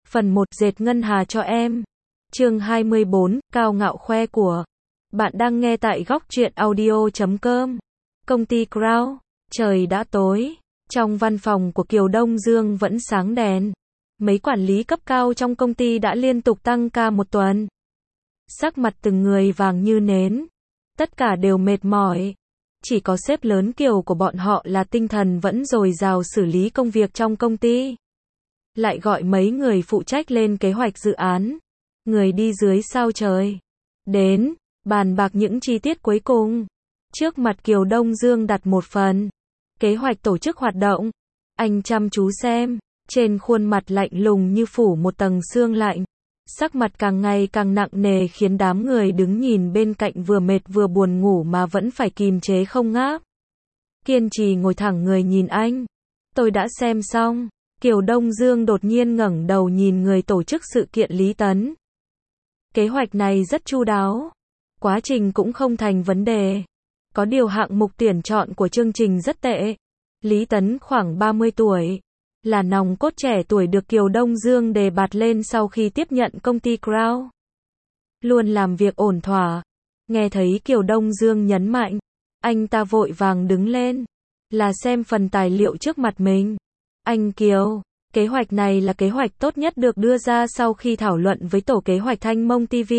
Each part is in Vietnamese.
Phần 1 dệt ngân hà cho em. Chương 24, cao ngạo khoe của. Bạn đang nghe tại góc truyện audio.com. Công ty Crown. Trời đã tối. Trong văn phòng của Kiều Đông Dương vẫn sáng đèn. Mấy quản lý cấp cao trong công ty đã liên tục tăng ca một tuần. Sắc mặt từng người vàng như nến. Tất cả đều mệt mỏi. Chỉ có sếp lớn Kiều của bọn họ là tinh thần vẫn dồi dào xử lý công việc trong công ty. Lại gọi mấy người phụ trách lên kế hoạch dự án. Người đi dưới sao trời. Đến, bàn bạc những chi tiết cuối cùng. Trước mặt Kiều Đông Dương đặt một phần. Kế hoạch tổ chức hoạt động. Anh chăm chú xem. Trên khuôn mặt lạnh lùng như phủ một tầng sương lạnh. Sắc mặt càng ngày càng nặng nề khiến đám người đứng nhìn bên cạnh vừa mệt vừa buồn ngủ mà vẫn phải kìm chế không ngáp. Kiên trì ngồi thẳng người nhìn anh. Tôi đã xem xong. Kiều Đông Dương đột nhiên ngẩng đầu nhìn người tổ chức sự kiện Lý Tấn. Kế hoạch này rất chu đáo. Quá trình cũng không thành vấn đề. Có điều hạng mục tuyển chọn của chương trình rất tệ. Lý Tấn khoảng 30 tuổi. Là nòng cốt trẻ tuổi được Kiều Đông Dương đề bạt lên sau khi tiếp nhận công ty Crown. Luôn làm việc ổn thỏa. Nghe thấy Kiều Đông Dương nhấn mạnh. Anh ta vội vàng đứng lên. Là xem phần tài liệu trước mặt mình. Anh Kiều, kế hoạch này là kế hoạch tốt nhất được đưa ra sau khi thảo luận với tổ kế hoạch Thanh Mông TV.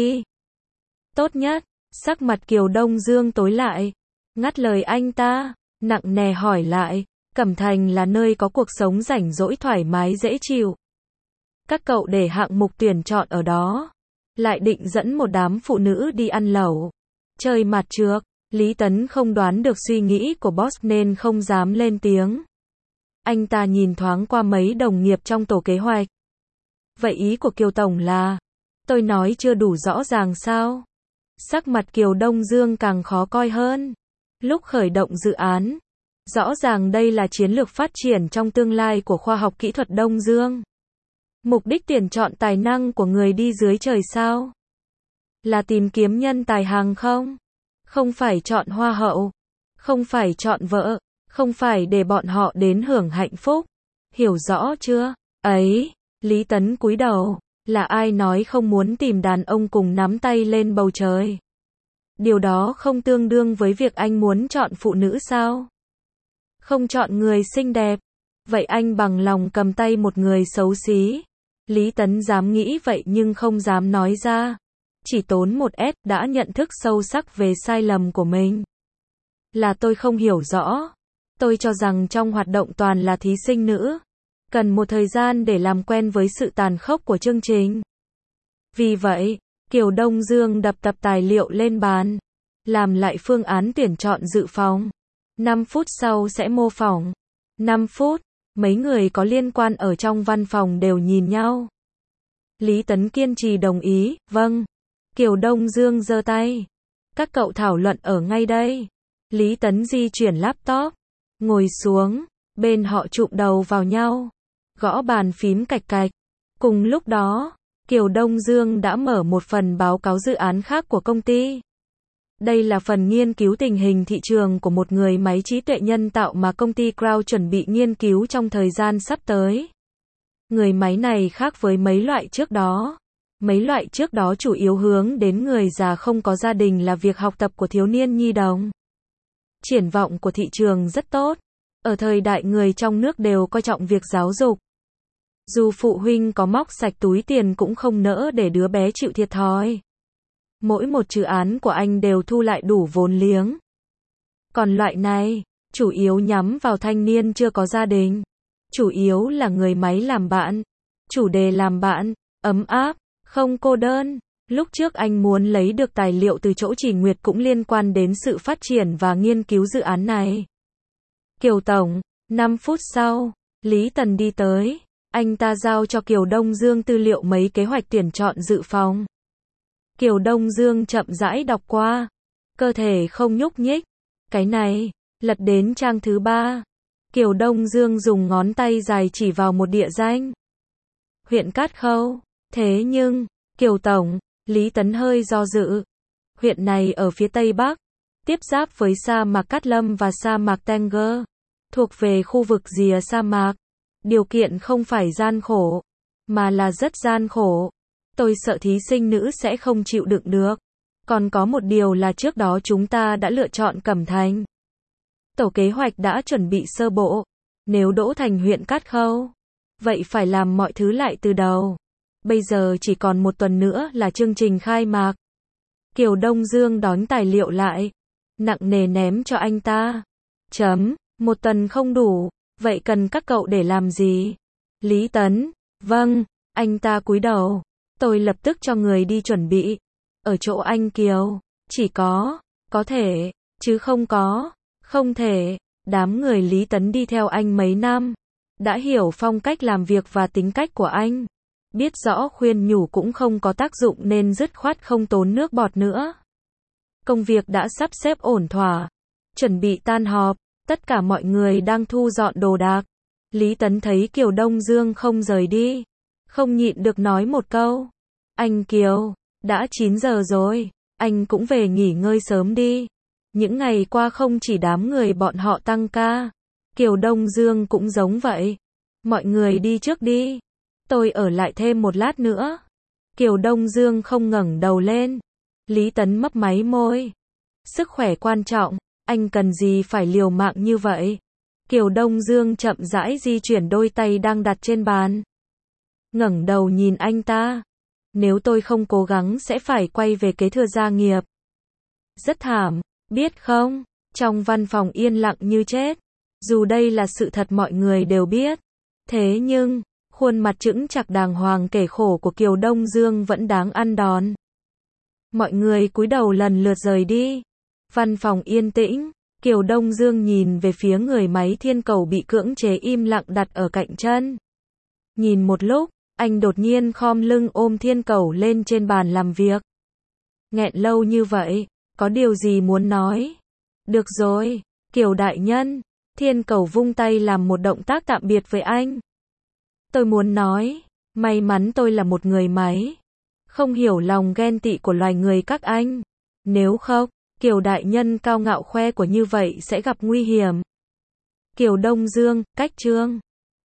Tốt nhất, sắc mặt Kiều Đông Dương tối lại. Ngắt lời anh ta, nặng nề hỏi lại, Cẩm Thành là nơi có cuộc sống rảnh rỗi thoải mái dễ chịu. Các cậu để hạng mục tuyển chọn ở đó. Lại định dẫn một đám phụ nữ đi ăn lẩu. Chơi mặt trược, Lý Tấn không đoán được suy nghĩ của boss nên không dám lên tiếng. Anh ta nhìn thoáng qua mấy đồng nghiệp trong tổ kế hoạch. Vậy ý của Kiều Tổng là, tôi nói chưa đủ rõ ràng sao? Sắc mặt Kiều Đông Dương càng khó coi hơn. Lúc khởi động dự án, rõ ràng đây là chiến lược phát triển trong tương lai của khoa học kỹ thuật Đông Dương. Mục đích tuyển chọn tài năng của người đi dưới trời sao? Là tìm kiếm nhân tài hàng không? Không phải chọn hoa hậu, không phải chọn vợ. Không phải để bọn họ đến hưởng hạnh phúc. Hiểu rõ chưa? Ấy, Lý Tấn cúi đầu. Là ai nói không muốn tìm đàn ông cùng nắm tay lên bầu trời? Điều đó không tương đương với việc anh muốn chọn phụ nữ sao? Không chọn người xinh đẹp. Vậy anh bằng lòng cầm tay một người xấu xí? Lý Tấn dám nghĩ vậy nhưng không dám nói ra. Chỉ tốn một S đã nhận thức sâu sắc về sai lầm của mình. Là tôi không hiểu rõ. Tôi cho rằng trong hoạt động toàn là thí sinh nữ. Cần một thời gian để làm quen với sự tàn khốc của chương trình. Vì vậy, Kiều Đông Dương đập tập tài liệu lên bàn. Làm lại phương án tuyển chọn dự phòng. 5 phút sau sẽ mô phỏng. 5 phút, mấy người có liên quan ở trong văn phòng đều nhìn nhau. Lý Tấn kiên trì đồng ý, vâng. Kiều Đông Dương giơ tay. Các cậu thảo luận ở ngay đây. Lý Tấn di chuyển laptop. Ngồi xuống, bên họ chụm đầu vào nhau, gõ bàn phím cạch cạch. Cùng lúc đó, Kiều Đông Dương đã mở một phần báo cáo dự án khác của công ty. Đây là phần nghiên cứu tình hình thị trường của một người máy trí tuệ nhân tạo mà công ty Crown chuẩn bị nghiên cứu trong thời gian sắp tới. Người máy này khác với mấy loại trước đó. Mấy loại trước đó chủ yếu hướng đến người già không có gia đình là việc học tập của thiếu niên nhi đồng. Triển vọng của thị trường rất tốt. Ở thời đại người trong nước đều coi trọng việc giáo dục. Dù phụ huynh có móc sạch túi tiền cũng không nỡ để đứa bé chịu thiệt thòi. Mỗi một dự án của anh đều thu lại đủ vốn liếng. Còn loại này, chủ yếu nhắm vào thanh niên chưa có gia đình. Chủ yếu là người máy làm bạn. Chủ đề làm bạn, ấm áp, không cô đơn. Lúc trước anh muốn lấy được tài liệu từ chỗ Chỉ Nguyệt cũng liên quan đến sự phát triển và nghiên cứu dự án này. Kiều Tổng, 5 phút sau, Lý Tần đi tới. Anh ta giao cho Kiều Đông Dương tư liệu mấy kế hoạch tuyển chọn dự phòng. Kiều Đông Dương chậm rãi đọc qua. Cơ thể không nhúc nhích. Cái này, lật đến trang thứ 3. Kiều Đông Dương dùng ngón tay dài chỉ vào một địa danh. Huyện Cát Khâu. Thế nhưng, Kiều Tổng, Lý Tấn hơi do dự. Huyện này ở phía Tây Bắc, tiếp giáp với sa mạc Cát Lâm và sa mạc Tanger, thuộc về khu vực rìa sa mạc. Điều kiện không phải gian khổ, mà là rất gian khổ. Tôi sợ thí sinh nữ sẽ không chịu đựng được. Còn có một điều là trước đó chúng ta đã lựa chọn Cẩm Thành. Tổ kế hoạch đã chuẩn bị sơ bộ. Nếu đỗ thành huyện Cát Khâu, vậy phải làm mọi thứ lại từ đầu. Bây giờ chỉ còn một tuần nữa là chương trình khai mạc. Kiều Đông Dương đón tài liệu lại, nặng nề ném cho anh ta. Một tuần không đủ, vậy cần các cậu để làm gì? Lý Tấn, vâng, anh ta cúi đầu. Tôi lập tức cho người đi chuẩn bị. Ở chỗ anh Kiều, chỉ có thể, chứ không thể. Đám người Lý Tấn đi theo anh mấy năm, đã hiểu phong cách làm việc và tính cách của anh. Biết rõ khuyên nhủ cũng không có tác dụng nên dứt khoát không tốn nước bọt nữa. Công việc đã sắp xếp ổn thỏa, chuẩn bị tan họp, tất cả mọi người đang thu dọn đồ đạc. Lý Tấn thấy Kiều Đông Dương không rời đi, không nhịn được nói một câu. Anh Kiều, đã 9 giờ rồi, anh cũng về nghỉ ngơi sớm đi. Những ngày qua không chỉ đám người bọn họ tăng ca, Kiều Đông Dương cũng giống vậy. Mọi người đi trước đi, tôi ở lại thêm một lát nữa. Kiều Đông Dương không ngẩng đầu lên. Lý Tấn mấp máy môi. Sức khỏe quan trọng, anh cần gì phải liều mạng như vậy? Kiều Đông Dương chậm rãi di chuyển đôi tay đang đặt trên bàn. Ngẩng đầu nhìn anh ta. Nếu tôi không cố gắng sẽ phải quay về kế thừa gia nghiệp. Rất thảm, biết không? Trong văn phòng yên lặng như chết. Dù đây là sự thật mọi người đều biết. Thế nhưng, khuôn mặt chững chạc đàng hoàng kể khổ của Kiều Đông Dương vẫn đáng ăn đòn. Mọi người cúi đầu lần lượt rời đi. Văn phòng yên tĩnh. Kiều Đông Dương nhìn về phía người máy thiên cầu bị cưỡng chế im lặng đặt ở cạnh chân. Nhìn một lúc, anh đột nhiên khom lưng ôm thiên cầu lên trên bàn làm việc. Nghẹn lâu như vậy, có điều gì muốn nói? Được rồi, Kiều đại nhân. Thiên cầu vung tay làm một động tác tạm biệt với anh. Tôi muốn nói, may mắn tôi là một người máy. Không hiểu lòng ghen tị của loài người các anh. Nếu không, Kiều đại nhân cao ngạo khoe của như vậy sẽ gặp nguy hiểm. Kiều Đông Dương, cách chương